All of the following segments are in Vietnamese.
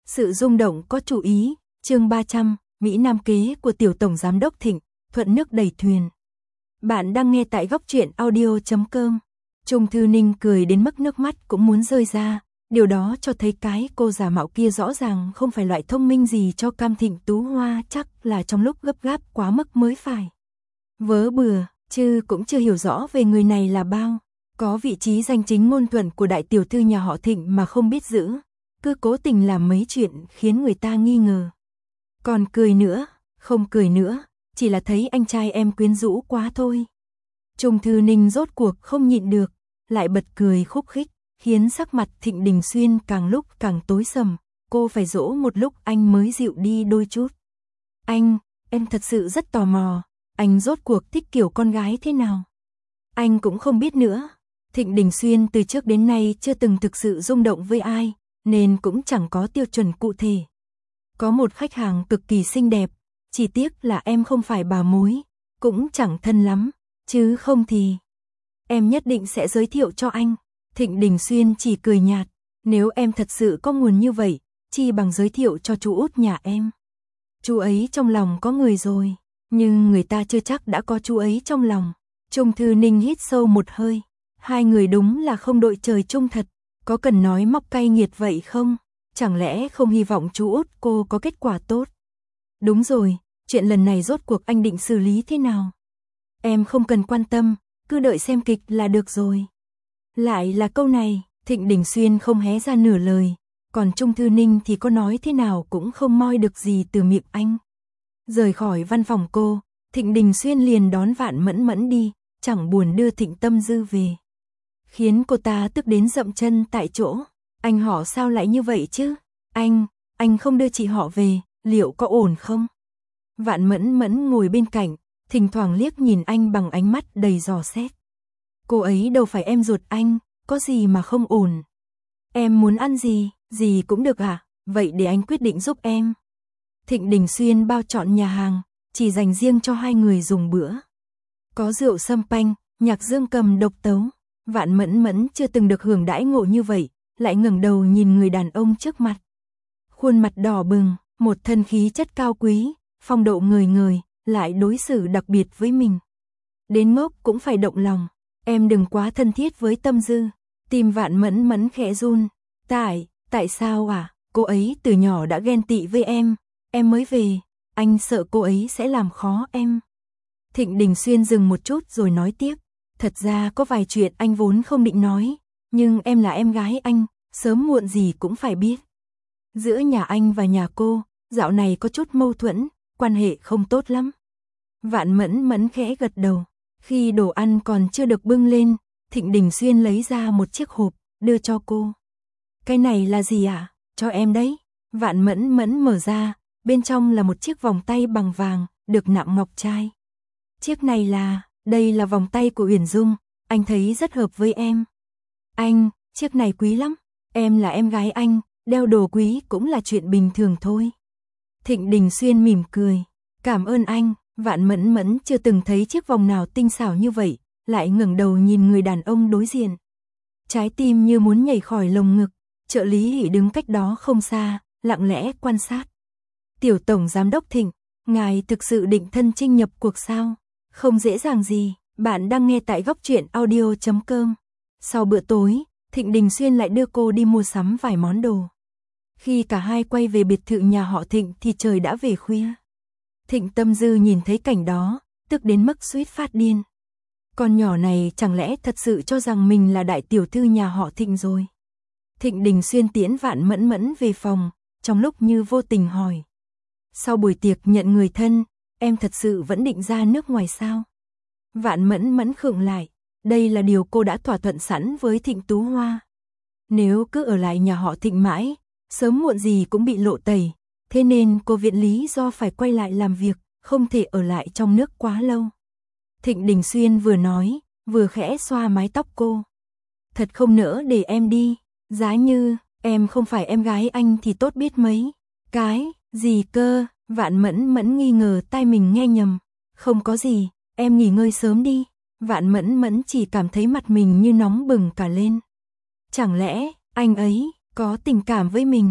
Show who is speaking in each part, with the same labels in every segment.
Speaker 1: Sự rung động có chủ ý, chương 300, Mỹ Nam kế của tiểu tổng giám đốc Thịnh, thuận nước đẩy thuyền. Bạn đang nghe tại góc truyện audio.com. Trung Thư Ninh cười đến mức nước mắt cũng muốn rơi ra, điều đó cho thấy cái cô giả mạo kia rõ ràng không phải loại thông minh gì cho Cam Thịnh Tú Hoa, chắc là trong lúc gấp gáp quá mức mới phải. Vớ bừa, chứ cũng chưa hiểu rõ về người này là bao, có vị trí danh chính ngôn thuận của đại tiểu thư nhà họ Thịnh mà không biết giữ, cứ cố tình làm mấy chuyện khiến người ta nghi ngờ. Còn cười nữa, không cười nữa, chỉ là thấy anh trai em quyến rũ quá thôi. Trung Thư Ninh rốt cuộc không nhịn được, lại bật cười khúc khích, khiến sắc mặt Thịnh Đình Xuyên càng lúc càng tối sầm, cô phải dỗ một lúc anh mới dịu đi đôi chút. Em thật sự rất tò mò, anh rốt cuộc thích kiểu con gái thế nào? Anh cũng không biết nữa, Thịnh Đình Xuyên từ trước đến nay chưa từng thực sự rung động với ai, nên cũng chẳng có tiêu chuẩn cụ thể. Có một khách hàng cực kỳ xinh đẹp, chỉ tiếc là em không phải bà mối, cũng chẳng thân lắm, chứ không thì em nhất định sẽ giới thiệu cho anh. Thịnh Đình Xuyên chỉ cười nhạt, nếu em thật sự có nguồn như vậy, chi bằng giới thiệu cho chú út nhà em. Chú ấy trong lòng có người rồi, nhưng người ta chưa chắc đã có chú ấy trong lòng. Trung Thư Ninh hít sâu một hơi, hai người đúng là không đội trời chung thật, có cần nói móc cay nghiệt vậy không? Chẳng lẽ không hy vọng chú út cô có kết quả tốt? Đúng rồi, chuyện lần này rốt cuộc anh định xử lý thế nào? Em không cần quan tâm, cứ đợi xem kịch là được rồi. Lại là câu này, Thịnh Đình Xuyên không hé ra nửa lời, còn Trung Thư Ninh thì có nói thế nào cũng không moi được gì từ miệng anh. Rời khỏi văn phòng cô, Thịnh Đình Xuyên liền đón Vạn Mẫn Mẫn đi, chẳng buồn đưa Thịnh Tâm Dư về. Khiến cô ta tức đến dậm chân tại chỗ. Anh họ sao lại như vậy chứ? Anh không đưa chị họ về, liệu có ổn không? Vạn Mẫn Mẫn ngồi bên cạnh, thỉnh thoảng liếc nhìn anh bằng ánh mắt đầy dò xét. Cô ấy đâu phải em ruột anh, có gì mà không ổn. Em muốn ăn gì cũng được à? Vậy để anh quyết định giúp em. Thịnh Đình Xuyên bao trọn nhà hàng, chỉ dành riêng cho hai người dùng bữa. Có rượu sâm panh, nhạc dương cầm độc tấu. Vạn Mẫn Mẫn chưa từng được hưởng đãi ngộ như vậy, lại ngẩng đầu nhìn người đàn ông trước mặt. Khuôn mặt đỏ bừng, một thân khí chất cao quý, phong độ ngời ngời, lại đối xử đặc biệt với mình. Đến ngốc cũng phải động lòng, em đừng quá thân thiết với Tâm Dư. Tim Vạn Mẫn Mẫn khẽ run. Tại sao à? Cô ấy từ nhỏ đã ghen tị với em mới về, anh sợ cô ấy sẽ làm khó em. Thịnh Đình Xuyên dừng một chút rồi nói tiếp, thật ra có vài chuyện anh vốn không định nói, nhưng em là em gái anh, sớm muộn gì cũng phải biết. Giữa nhà anh và nhà cô, dạo này có chút mâu thuẫn, quan hệ không tốt lắm. Vạn Mẫn Mẫn khẽ gật đầu, khi đồ ăn còn chưa được bưng lên, Thịnh Đình Xuyên lấy ra một chiếc hộp, đưa cho cô. Cái này là gì ạ? Cho em đấy. Vạn Mẫn Mẫn mở ra, bên trong là một chiếc vòng tay bằng vàng, được nặng ngọc trai. Chiếc này đây là vòng tay của Uyển Dung, anh thấy rất hợp với em. Chiếc này quý lắm, em là em gái anh, đeo đồ quý cũng là chuyện bình thường thôi. Thịnh Đình Xuyên mỉm cười, cảm ơn anh. Vạn Mẫn Mẫn chưa từng thấy chiếc vòng nào tinh xảo như vậy, lại ngẩng đầu nhìn người đàn ông đối diện. Trái tim như muốn nhảy khỏi lồng ngực, trợ lý Hỷ đứng cách đó không xa, lặng lẽ quan sát. Tiểu tổng giám đốc Thịnh, ngài thực sự định thân chinh nhập cuộc sao? Không dễ dàng gì, bạn đang nghe tại góc truyện audio.com. Sau bữa tối, Thịnh Đình Xuyên lại đưa cô đi mua sắm vài món đồ. Khi cả hai quay về biệt thự nhà họ Thịnh thì trời đã về khuya. Thịnh Tâm Dư nhìn thấy cảnh đó, tức đến mức suýt phát điên. Con nhỏ này chẳng lẽ thật sự cho rằng mình là đại tiểu thư nhà họ Thịnh rồi? Thịnh Đình Xuyên tiễn Vạn Mẫn Mẫn về phòng, trong lúc như vô tình hỏi. Sau buổi tiệc nhận người thân, em thật sự vẫn định ra nước ngoài sao? Vạn Mẫn Mẫn khựng lại, đây là điều cô đã thỏa thuận sẵn với Thịnh Tú Hoa. Nếu cứ ở lại nhà họ Thịnh mãi, sớm muộn gì cũng bị lộ tẩy, thế nên cô viện lý do phải quay lại làm việc, không thể ở lại trong nước quá lâu. Thịnh Đình Xuyên vừa nói, vừa khẽ xoa mái tóc cô. Thật không nỡ để em đi, giá như em không phải em gái anh thì tốt biết mấy. Cái gì cơ? Vạn Mẫn Mẫn nghi ngờ tai mình nghe nhầm. Không có gì, em nghỉ ngơi sớm đi. Vạn Mẫn Mẫn chỉ cảm thấy mặt mình như nóng bừng cả lên. Chẳng lẽ anh ấy có tình cảm với mình?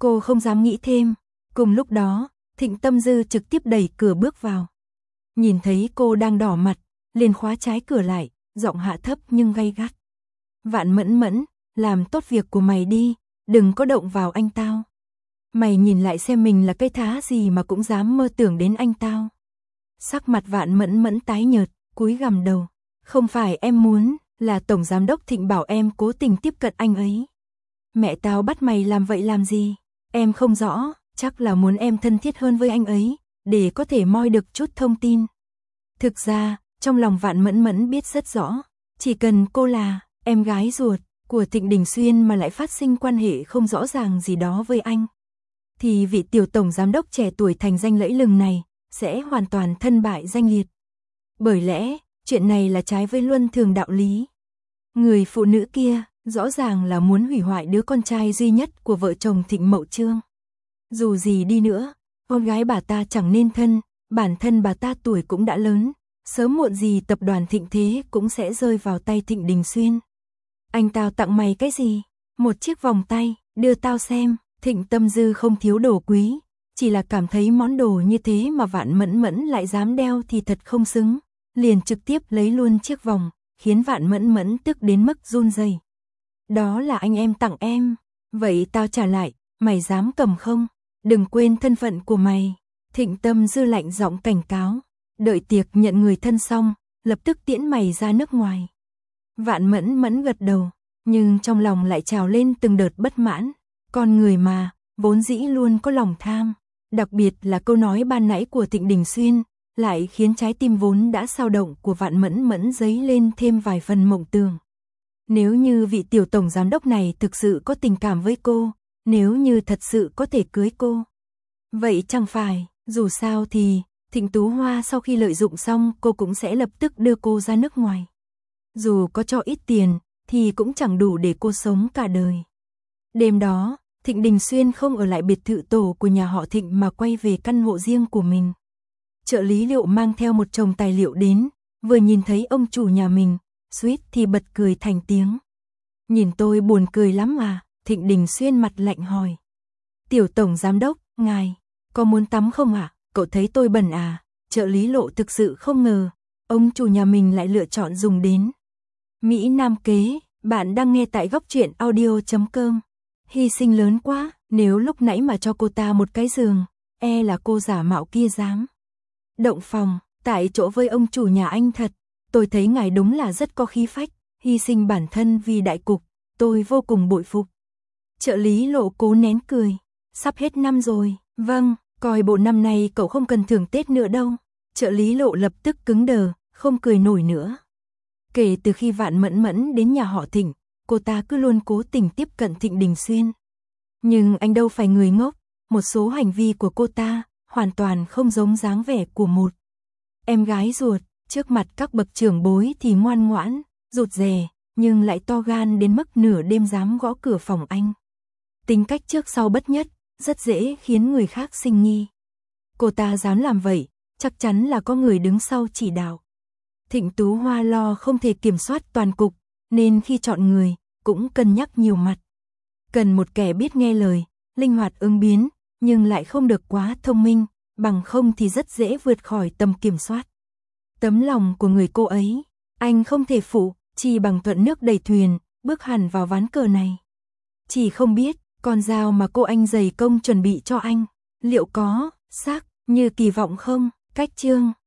Speaker 1: Cô không dám nghĩ thêm. Cùng lúc đó, Thịnh Tâm Dư trực tiếp đẩy cửa bước vào. Nhìn thấy cô đang đỏ mặt, liền khóa trái cửa lại, giọng hạ thấp nhưng gay gắt. Vạn Mẫn Mẫn, làm tốt việc của mày đi, đừng có động vào anh tao. Mày nhìn lại xem mình là cái thá gì mà cũng dám mơ tưởng đến anh tao. Sắc mặt Vạn Mẫn Mẫn tái nhợt, cúi gằm đầu. Không phải em muốn, là Tổng Giám đốc Thịnh bảo em cố tình tiếp cận anh ấy. Mẹ tao bắt mày làm vậy làm gì? Em không rõ, chắc là muốn em thân thiết hơn với anh ấy, để có thể moi được chút thông tin. Thực ra, trong lòng Vạn Mẫn Mẫn biết rất rõ, chỉ cần cô là em gái ruột của Thịnh Đình Xuyên mà lại phát sinh quan hệ không rõ ràng gì đó với anh, thì vị tiểu tổng giám đốc trẻ tuổi thành danh lẫy lừng này sẽ hoàn toàn thân bại danh liệt. Bởi lẽ, chuyện này là trái với luân thường đạo lý. Người phụ nữ kia rõ ràng là muốn hủy hoại đứa con trai duy nhất của vợ chồng Thịnh Mậu Trương. Dù gì đi nữa, con gái bà ta chẳng nên thân, bản thân bà ta tuổi cũng đã lớn, sớm muộn gì tập đoàn Thịnh Thế cũng sẽ rơi vào tay Thịnh Đình Xuyên. Anh tao tặng mày cái gì? Một chiếc vòng tay, đưa tao xem. Thịnh Tâm Dư không thiếu đồ quý, chỉ là cảm thấy món đồ như thế mà Vạn Mẫn Mẫn lại dám đeo thì thật không xứng, liền trực tiếp lấy luôn chiếc vòng, khiến Vạn Mẫn Mẫn tức đến mức run rẩy. Đó là anh em tặng em, vậy tao trả lại, mày dám cầm không? Đừng quên thân phận của mày. Thịnh Tâm Dư lạnh giọng cảnh cáo, đợi tiệc nhận người thân xong, lập tức tiễn mày ra nước ngoài. Vạn Mẫn Mẫn gật đầu, nhưng trong lòng lại trào lên từng đợt bất mãn. Con người mà, vốn dĩ luôn có lòng tham, đặc biệt là câu nói ban nãy của Thịnh Đình Xuyên, lại khiến trái tim vốn đã xao động của Vạn Mẫn Mẫn dấy lên thêm vài phần mộng tưởng. Nếu như vị tiểu tổng giám đốc này thực sự có tình cảm với cô, nếu như thật sự có thể cưới cô, vậy chẳng phải, dù sao thì, Thịnh Tú Hoa sau khi lợi dụng xong cô cũng sẽ lập tức đưa cô ra nước ngoài. Dù có cho ít tiền, thì cũng chẳng đủ để cô sống cả đời. Đêm đó, Thịnh Đình Xuyên không ở lại biệt thự tổ của nhà họ Thịnh mà quay về căn hộ riêng của mình. Trợ lý Liệu mang theo một chồng tài liệu đến, vừa nhìn thấy ông chủ nhà mình, suýt thì bật cười thành tiếng. Nhìn tôi buồn cười lắm à? Thịnh Đình Xuyên mặt lạnh hỏi. Tiểu tổng giám đốc, ngài, có muốn tắm không ạ? Cậu thấy tôi bẩn à? Trợ lý Lộ thực sự không ngờ, ông chủ nhà mình lại lựa chọn dùng đến Mỹ Nam kế. Bạn đang nghe tại góc truyện audio.com. Hy sinh lớn quá, nếu lúc nãy mà cho cô ta một cái giường, e là cô giả mạo kia dám động phòng, tại chỗ với ông chủ nhà anh thật. Tôi thấy ngài đúng là rất có khí phách, hy sinh bản thân vì đại cục, tôi vô cùng bội phục. Trợ lý Lộ cố nén cười, sắp hết năm rồi, vâng, coi bộ năm nay cậu không cần thưởng Tết nữa đâu. Trợ lý Lộ lập tức cứng đờ, không cười nổi nữa. Kể từ khi Vạn Mẫn Mẫn đến nhà họ Thịnh, cô ta cứ luôn cố tình tiếp cận Thịnh Đình Xuyên. Nhưng anh đâu phải người ngốc, một số hành vi của cô ta hoàn toàn không giống dáng vẻ của một em gái ruột. Trước mặt các bậc trưởng bối thì ngoan ngoãn, rụt rè, nhưng lại to gan đến mức nửa đêm dám gõ cửa phòng anh. Tính cách trước sau bất nhất, rất dễ khiến người khác sinh nghi. Cô ta dám làm vậy, chắc chắn là có người đứng sau chỉ đạo. Thịnh Tú Hoa lo không thể kiểm soát toàn cục, nên khi chọn người, cũng cân nhắc nhiều mặt. Cần một kẻ biết nghe lời, linh hoạt ứng biến, nhưng lại không được quá thông minh, bằng không thì rất dễ vượt khỏi tầm kiểm soát. Tấm lòng của người cô ấy, anh không thể phụ, chỉ bằng thuận nước đẩy thuyền, bước hẳn vào ván cờ này. Chỉ không biết, con dao mà cô anh dày công chuẩn bị cho anh, liệu có sắc như kỳ vọng không? Cách chương